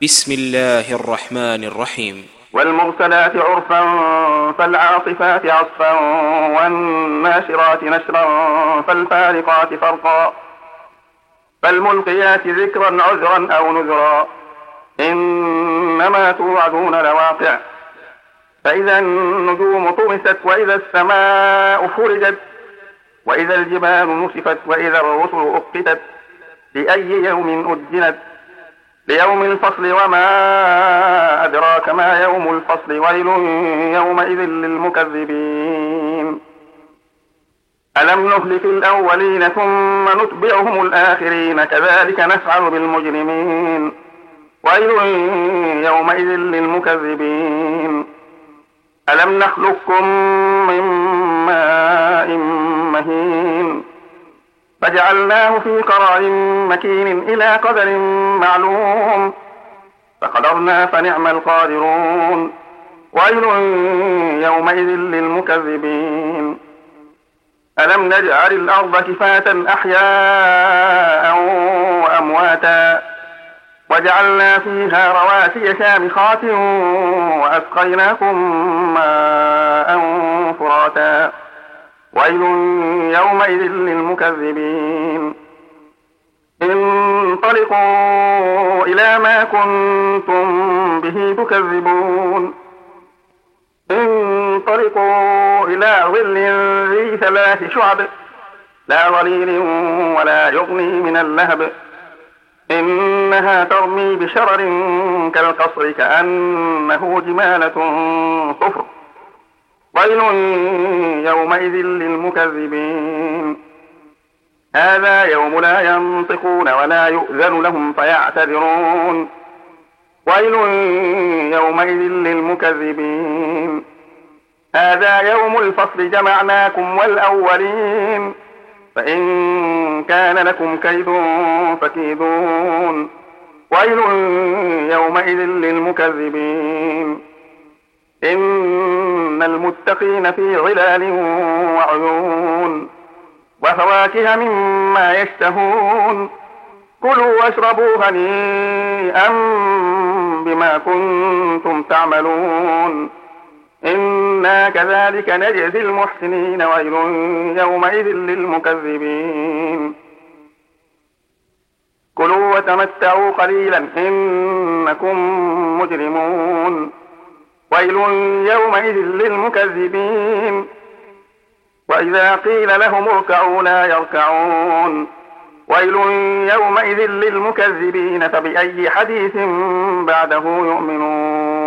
بسم الله الرحمن الرحيم. والمرسلات عرفا فالعاصفات عصفا والناشرات نشرا فالفارقات فرقا فالملقيات ذكرا عذرا أو نذرا إنما توعدون لواقع فإذا النجوم طمست وإذا السماء فرجت وإذا الجبال نسفت وإذا الرسل أقتت لأي يوم أجلت ليوم الفصل وما أدراك ما يوم الفصل ويل يومئذ للمكذبين ألم نهلك الأولين ثم نتبعهم الآخرين كذلك نفعل بالمجرمين ويل يومئذ للمكذبين ألم نخلقكم من ماء مهين فجعلناه في قرار مكين إلى قدر معلوم فقدرنا فنعم القادرون ويل يومئذ للمكذبين ألم نجعل الأرض كفاة أحياء وأمواتا وجعلنا فيها رواسي شامخات وأسقيناكم ماء فراتا ويل يومئذ للمكذبين انطلقوا إلى ما كنتم به تكذبون انطلقوا إلى ظل ذي 3 شعب لا ظليل ولا يغني من اللهب إنها ترمي بشرر كالقصر كأنه جمالة صفر ويل يومئذ للمكذبين هذا يوم لا ينطقون ولا يؤذن لهم فيعتذرون ويل يومئذ للمكذبين هذا يوم الفصل جمعناكم والأولين فإن كان لكم كيد فكيدون ويل يومئذ للمكذبين إن المتقين في ظلال وعيون وفواكه مما يشتهون كلوا واشربوا هنيئا بما كنتم تعملون إنا كذلك نجزي المحسنين ويل يومئذ للمكذبين كلوا وتمتعوا قليلا إنكم مجرمون ويل يومئذ للمكذبين وإذا قيل لهم اركعوا لا يركعون ويل يومئذ للمكذبين فبأي حديث بعده يؤمنون